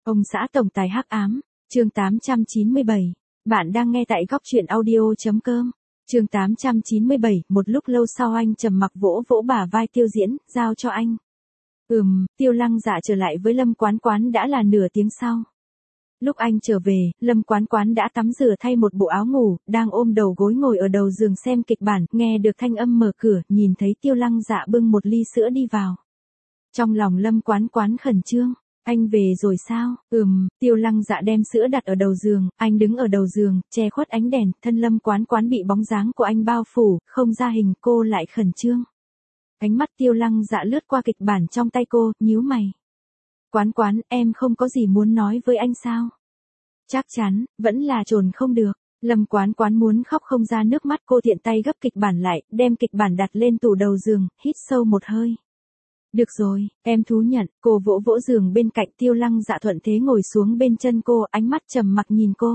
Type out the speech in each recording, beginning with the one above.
Ông xã tổng tài hắc ám, chương 897. Bạn đang nghe tại góc truyện audio.com. Chương 897, một lúc lâu sau anh trầm mặc vỗ vỗ bả vai Tiêu Diễn, giao cho anh. Tiêu Lăng Dạ trở lại với Lâm Quán Quán đã là nửa tiếng sau. Lúc anh trở về, Lâm Quán Quán đã tắm rửa thay một bộ áo ngủ, đang ôm đầu gối ngồi ở đầu giường xem kịch bản, nghe được thanh âm mở cửa, nhìn thấy Tiêu Lăng Dạ bưng một ly sữa đi vào. Trong lòng Lâm Quán Quán khẩn trương. Anh về rồi sao? Tiêu Lăng Dạ đem sữa đặt ở đầu giường, anh đứng ở đầu giường, che khuất ánh đèn, thân Lâm Quán Quán bị bóng dáng của anh bao phủ, không ra hình, cô lại khẩn trương. Ánh mắt Tiêu Lăng Dạ lướt qua kịch bản trong tay cô, nhíu mày. Quán Quán, em không có gì muốn nói với anh sao? Chắc chắn, vẫn là trồn không được. Lâm Quán Quán muốn khóc không ra nước mắt, cô tiện tay gấp kịch bản lại, đem kịch bản đặt lên tủ đầu giường, hít sâu một hơi. Được rồi, em thú nhận, cô vỗ vỗ giường bên cạnh. Tiêu Lăng Dạ thuận thế ngồi xuống bên chân cô, ánh mắt trầm mặc nhìn cô.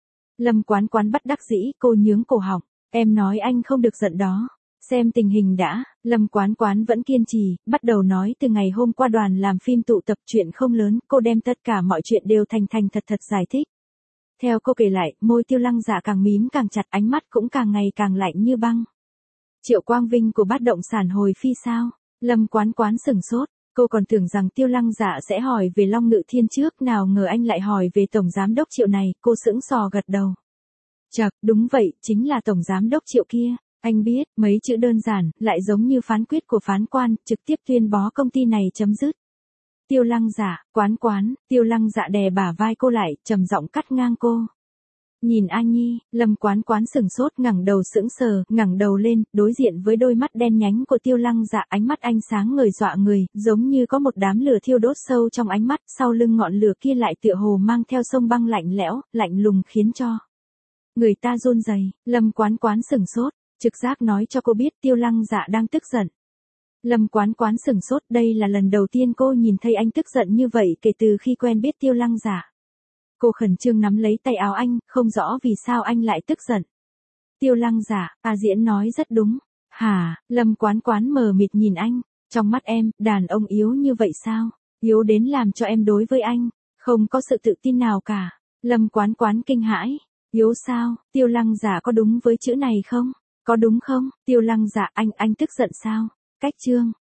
Lâm Quán Quán bất đắc dĩ, cô nhướng cổ họng, em nói anh không được giận đó. Xem tình hình đã. Lâm Quán Quán vẫn kiên trì, bắt đầu nói từ ngày hôm qua đoàn làm phim tụ tập, chuyện không lớn, cô đem tất cả mọi chuyện đều thành thật giải thích. Theo cô kể lại, môi Tiêu Lăng Dạ càng mím càng chặt, ánh mắt cũng càng ngày càng lạnh như băng. Triệu Quang Vinh của Bát Động Sản hồi phi sao? Lâm Quán Quán sửng sốt, cô còn tưởng rằng Tiêu Lăng Dạ sẽ hỏi về Long Ngự Thiên trước, nào ngờ anh lại hỏi về Tổng Giám Đốc Triệu này, cô sững sờ gật đầu. Chậc, đúng vậy, chính là Tổng Giám Đốc Triệu kia. Anh biết, mấy chữ đơn giản, lại giống như phán quyết của phán quan, trực tiếp tuyên bố công ty này chấm dứt. Tiêu Lăng Dạ, Quán Quán, Tiêu Lăng Dạ đè bả vai cô lại, trầm giọng cắt ngang cô. Nhìn A Nhi, Lâm Quán Quán sừng sốt, ngẩng đầu sững sờ, ngẩng đầu lên, đối diện với đôi mắt đen nhánh của Tiêu Lăng Dạ, ánh mắt anh sáng ngời dọa người, giống như có một đám lửa thiêu đốt sâu trong ánh mắt, sau lưng ngọn lửa kia lại tựa hồ mang theo sông băng lạnh lẽo, lạnh lùng khiến cho người ta run rẩy. Lâm Quán Quán sừng sốt, trực giác nói cho cô biết Tiêu Lăng Dạ đang tức giận. Lâm Quán Quán sừng sốt, đây là lần đầu tiên cô nhìn thấy anh tức giận như vậy kể từ khi quen biết Tiêu Lăng Dạ. Cô khẩn trương nắm lấy tay áo anh, không rõ vì sao anh lại tức giận. Tiêu Lăng Dạ, A Diễn nói rất đúng. Hả? Lâm Quán Quán mờ mịt nhìn anh. Trong mắt em, đàn ông yếu như vậy sao? Yếu đến làm cho em đối với anh không có sự tự tin nào cả. Lâm Quán Quán kinh hãi. Yếu sao? Tiêu Lăng Dạ có đúng với chữ này không? Có đúng không? Tiêu Lăng Dạ, anh tức giận sao? Cách chương.